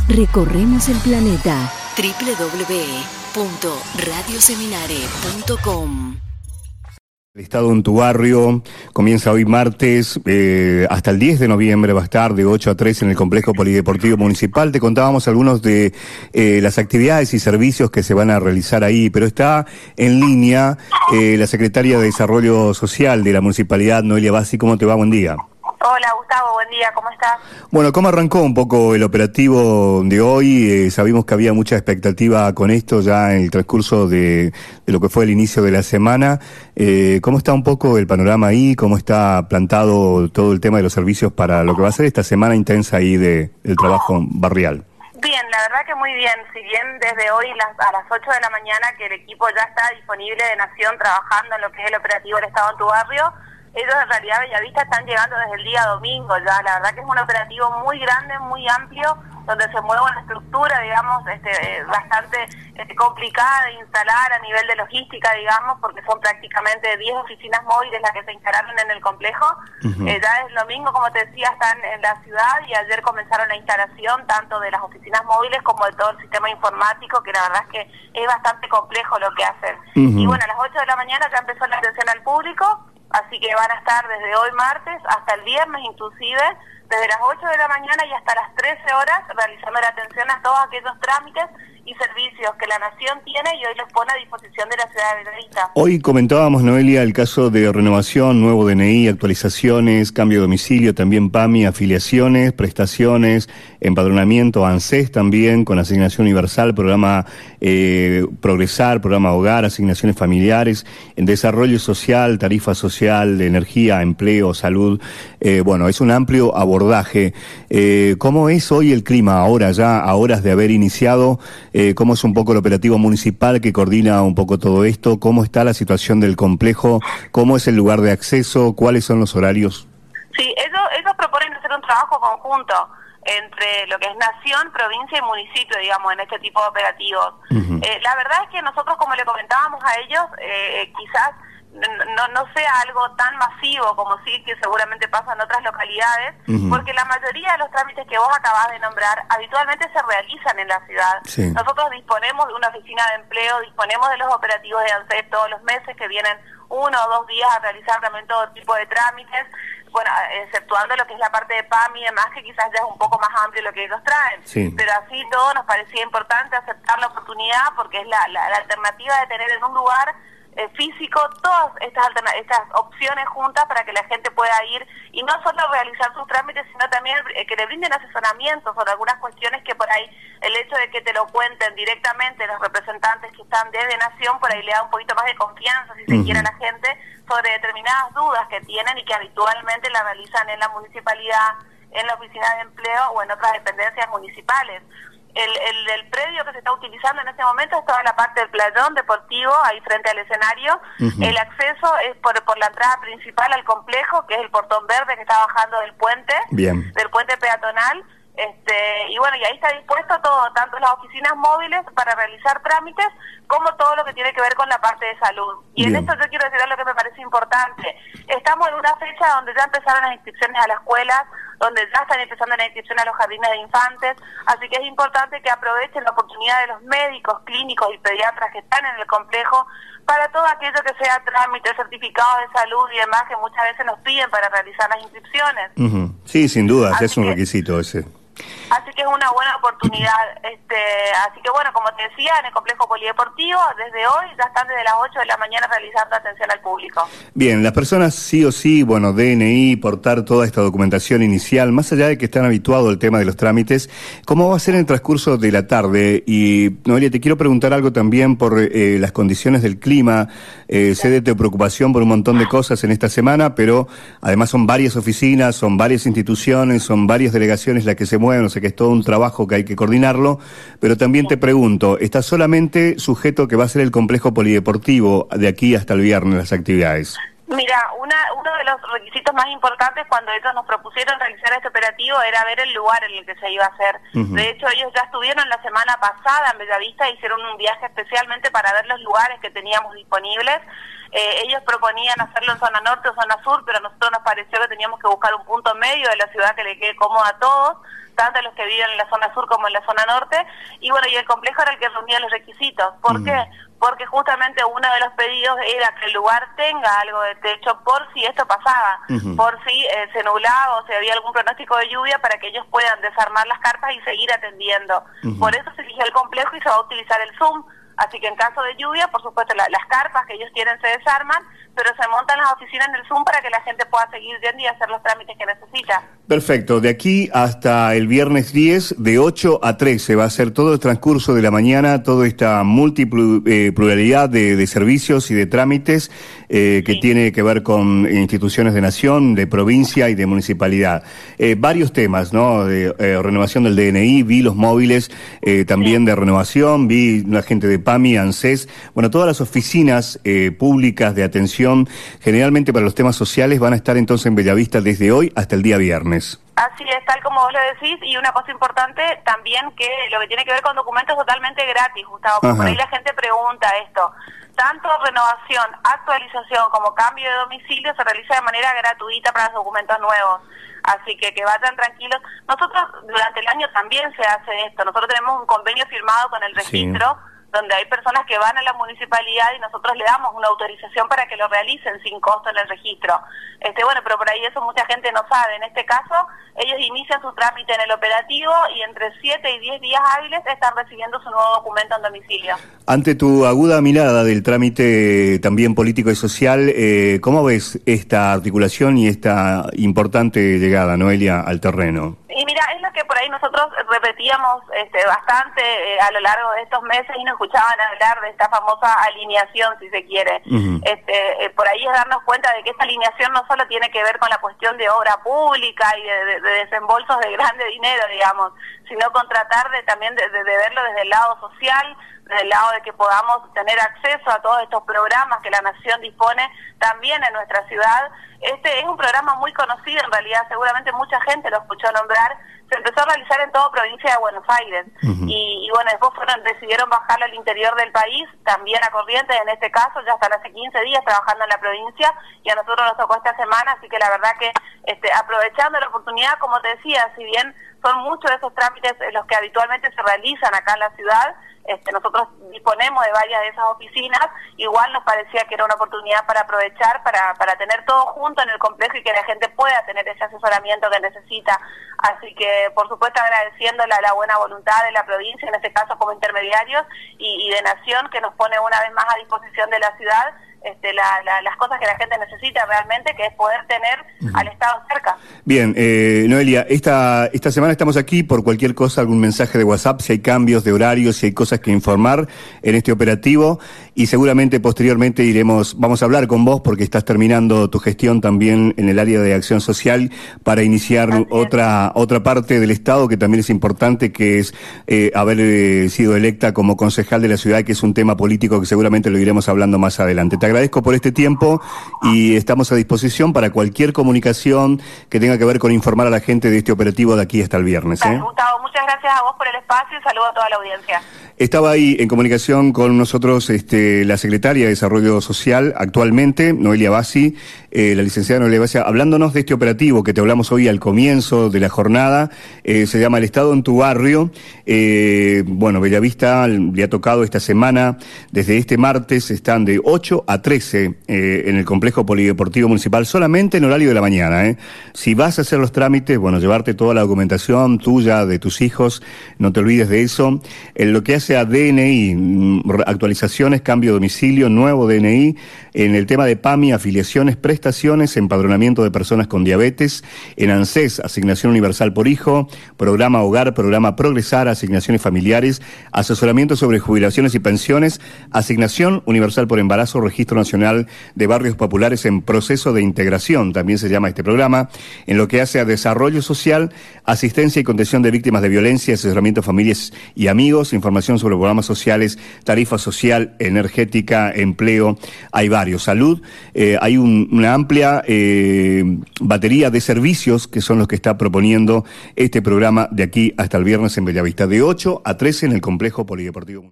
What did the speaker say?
Recorremos el planeta. www.radioseminare.com. El Estado en tu barrio comienza hoy martes, hasta el 10 de noviembre va a estar de 8 a 3 en el Complejo Polideportivo Municipal. Te contábamos algunos de las actividades y servicios que se van a realizar ahí, pero está en línea la Secretaria de Desarrollo Social de la Municipalidad, Noelia Bassi. ¿Cómo te va? Buen día. Hola Gustavo, buen día, ¿cómo estás? Bueno, ¿cómo arrancó un poco el operativo de hoy? Sabimos que había mucha expectativa con esto ya en el transcurso de lo que fue el inicio de la semana. ¿Cómo está un poco el panorama ahí? ¿Cómo está plantado todo el tema de los servicios para lo que va a ser esta semana intensa ahí del trabajo barrial? Bien, la verdad que muy bien. Si bien desde hoy a las 8 de la mañana que el equipo ya está disponible de Nación trabajando en lo que es el operativo del Estado en tu barrio, ellos en realidad Bellavista están llegando desde el día domingo ya. La verdad que es un operativo muy grande, muy amplio, donde se mueve una estructura, digamos, bastante complicada de instalar a nivel de logística, digamos, porque son prácticamente 10 oficinas móviles las que se instalaron en el complejo. Ya desde el domingo, como te decía, están en la ciudad y ayer comenzaron la instalación tanto de las oficinas móviles como de todo el sistema informático, que la verdad es que es bastante complejo lo que hacen. Y bueno, a las 8 de la mañana ya empezó la atención al público. Así que van a estar desde hoy martes hasta el viernes inclusive, desde las 8 de la mañana y hasta las 13 horas, realizando la atención a todos aquellos trámites y servicios que la Nación tiene y hoy los pone a disposición de la ciudad de Bellavista. Hoy comentábamos, Noelia, el caso de renovación, nuevo DNI, actualizaciones, cambio de domicilio, también PAMI, afiliaciones, prestaciones, empadronamiento, ANSES también, con asignación universal, programa Progresar, programa Hogar, asignaciones familiares, en desarrollo social, tarifa social, energía, empleo, salud. Bueno, es un amplio abordaje. ¿Cómo es hoy el clima ahora, ya a horas de haber iniciado? ¿Cómo es un poco el operativo municipal que coordina un poco todo esto? ¿Cómo está la situación del complejo? ¿Cómo es el lugar de acceso? ¿Cuáles son los horarios? Sí, ellos proponen hacer un trabajo conjunto entre lo que es nación, provincia y municipio, digamos, en este tipo de operativos. La verdad es que nosotros, como le comentábamos a ellos, quizás no sea algo tan masivo como sí que seguramente pasa en otras localidades, porque la mayoría de los trámites que vos acabás de nombrar habitualmente se realizan en la ciudad. Nosotros disponemos de una oficina de empleo, disponemos de los operativos de ANSES todos los meses que vienen 1 o 2 días a realizar también todo tipo de trámites, bueno, exceptuando lo que es la parte de PAMI y demás, que quizás ya es un poco más amplio lo que ellos traen. Pero así todo nos parecía importante aceptar la oportunidad porque es la alternativa de tener en un lugar físico todas estas opciones juntas para que la gente pueda ir y no solo realizar sus trámites, sino también que le brinden asesoramiento sobre algunas cuestiones que por ahí el hecho de que te lo cuenten directamente los representantes que están desde Nación, por ahí le da un poquito más de confianza, si se quiere, a la gente sobre determinadas dudas que tienen y que habitualmente la realizan en la municipalidad, en la oficina de empleo o en otras dependencias municipales. El predio que se está utilizando en este momento es toda la parte del playón deportivo, ahí frente al escenario. El acceso es por la entrada principal al complejo, que es el portón verde que está bajando del puente, del puente peatonal. Y bueno, y ahí está dispuesto todo, tanto las oficinas móviles para realizar trámites, como todo lo que tiene que ver con la parte de salud. Y en esto yo quiero decir algo que me parece importante. Estamos en una fecha donde ya empezaron las inscripciones a las escuelas, donde ya están empezando la inscripción a los jardines de infantes, así que es importante que aprovechen la oportunidad de los médicos, clínicos y pediatras que están en el complejo para todo aquello que sea trámite, certificados de salud y demás que muchas veces nos piden para realizar las inscripciones. Sí, sin duda, es un requisito ese. Así que es una buena oportunidad. Así que bueno, como te decía, en el complejo polideportivo, desde hoy ya están desde las 8 de la mañana realizando atención al público. Bien, las personas sí o sí, bueno, DNI, portar toda esta documentación inicial, más allá de que están habituados al tema de los trámites, ¿cómo va a ser en el transcurso de la tarde? Y Noelia, te quiero preguntar algo también por las condiciones del clima. Sé de tu preocupación por un montón de cosas en esta semana, pero además son varias oficinas, son varias instituciones, son varias delegaciones las que se mueven, o sea que es todo un trabajo que hay que coordinarlo, pero también te pregunto, ¿está solamente sujeto que va a ser el complejo polideportivo de aquí hasta el viernes las actividades? Mira, uno de los requisitos más importantes cuando ellos nos propusieron realizar este operativo era ver el lugar en el que se iba a hacer. De hecho, ellos ya estuvieron la semana pasada en Bellavista, hicieron un viaje especialmente para ver los lugares que teníamos disponibles. Ellos proponían hacerlo en zona norte o zona sur, pero a nosotros nos pareció que teníamos que buscar un punto medio de la ciudad que le quede cómodo a todos, tanto a los que viven en la zona sur como en la zona norte. Y bueno, y el complejo era el que reunía los requisitos. ¿Por qué? Porque justamente uno de los pedidos era que el lugar tenga algo de techo por si esto pasaba, por si se nublaba o si había algún pronóstico de lluvia, para que ellos puedan desarmar las carpas y seguir atendiendo. Por eso se eligió el complejo y se va a utilizar el Zoom. Así que en caso de lluvia, por supuesto, las carpas que ellos tienen se desarman, pero se montan las oficinas en el Zoom para que la gente pueda seguir yendo y hacer los trámites que necesita. Perfecto. De aquí hasta el viernes 10, de 8 a 13, va a ser todo el transcurso de la mañana, toda esta pluralidad de servicios y de trámites que tiene que ver con instituciones de nación, de provincia y de municipalidad. Varios temas, ¿no? De renovación del DNI, vi los móviles también de renovación, vi la gente de PAMI, ANSES, bueno, todas las oficinas públicas de atención, generalmente para los temas sociales, van a estar entonces en Bellavista desde hoy hasta el día viernes. Así es, tal como vos lo decís, y una cosa importante también, que lo que tiene que ver con documentos totalmente gratis, Gustavo, porque por ahí la gente pregunta esto. Tanto renovación, actualización como cambio de domicilio se realiza de manera gratuita para los documentos nuevos. Así que vayan tranquilos. Nosotros durante el año también se hace esto. Nosotros tenemos un convenio firmado con el registro, donde hay personas que van a la municipalidad y nosotros le damos una autorización para que lo realicen sin costo en el registro. Bueno, pero por ahí eso mucha gente no sabe. En este caso, ellos inician su trámite en el operativo y entre 7 y 10 días hábiles están recibiendo su nuevo documento en domicilio. Ante tu aguda mirada del trámite también político y social, ¿cómo ves esta articulación y esta importante llegada, Noelia, al terreno? Y mira, es lo que por ahí nosotros repetíamos bastante a lo largo de estos meses y nos escuchaban hablar de esta famosa alineación, si se quiere. Por ahí es darnos cuenta de que esta alineación no solo tiene que ver con la cuestión de obra pública y de desembolsos de grande dinero, digamos, sino con tratar también de verlo desde el lado social, desde el lado de que podamos tener acceso a todos estos programas que la Nación dispone también en nuestra ciudad. Este es un programa muy conocido, en realidad, seguramente mucha gente lo escuchó nombrar. Se empezó a realizar en toda provincia de Buenos Aires. Y bueno, después decidieron bajarlo al interior del país, también a Corrientes, en este caso, ya están hace 15 días trabajando en la provincia, y a nosotros nos tocó esta semana, así que la verdad que aprovechando la oportunidad, como te decía, si bien son muchos de esos trámites los que habitualmente se realizan acá en la ciudad, nosotros disponemos de varias de esas oficinas, igual nos parecía que era una oportunidad para aprovechar, para tener todo junto en el complejo y que la gente pueda tener ese asesoramiento que necesita. Así que, por supuesto, agradeciendo la buena voluntad de la provincia, en este caso como intermediarios, y de Nación, que nos pone una vez más a disposición de la ciudad las cosas que la gente necesita realmente, que es poder tener al Estado cerca. Bien, Noelia, esta semana estamos aquí por cualquier cosa, algún mensaje de WhatsApp, si hay cambios de horario, si hay cosas que informar en este operativo, y seguramente posteriormente vamos a hablar con vos porque estás terminando tu gestión también en el área de acción social para iniciar otra parte del Estado que también es importante, que es haber sido electa como concejal de la ciudad, que es un tema político que seguramente lo iremos hablando más adelante. Te agradezco por este tiempo y estamos a disposición para cualquier comunicación que tenga que ver con informar a la gente de este operativo de aquí hasta el viernes. Gustavo, muchas gracias a vos por el espacio y saludo a toda la audiencia. Estaba ahí en comunicación con nosotros la secretaria de Desarrollo Social actualmente, Noelia Bassi, la licenciada Noelia Bassi, hablándonos de este operativo que te hablamos hoy al comienzo de la jornada. Se llama El Estado en tu Barrio. Bellavista le ha tocado esta semana, desde este martes, están de 8 a 13 en el complejo polideportivo municipal, solamente en horario de la mañana. Si vas a hacer los trámites, llevarte toda la documentación tuya, de tus hijos, no te olvides de eso. En lo que hace a DNI, actualizaciones, cambio de domicilio, nuevo DNI, en el tema de PAMI, afiliaciones, prestaciones, empadronamiento de personas con diabetes, en ANSES, asignación universal por hijo, programa Hogar, programa Progresar, asignaciones familiares, asesoramiento sobre jubilaciones y pensiones, asignación universal por embarazo, registro nacional de barrios populares en proceso de integración, también se llama este programa. En lo que hace a desarrollo social, asistencia y contención de víctimas de violencia, asesoramiento a familias y amigos, información sobre programas sociales, tarifa social, energética, empleo, hay varios. Salud, hay una una amplia batería de servicios que son los que está proponiendo este programa de aquí hasta el viernes en Bellavista, de 8 a 13 en el Complejo Polideportivo.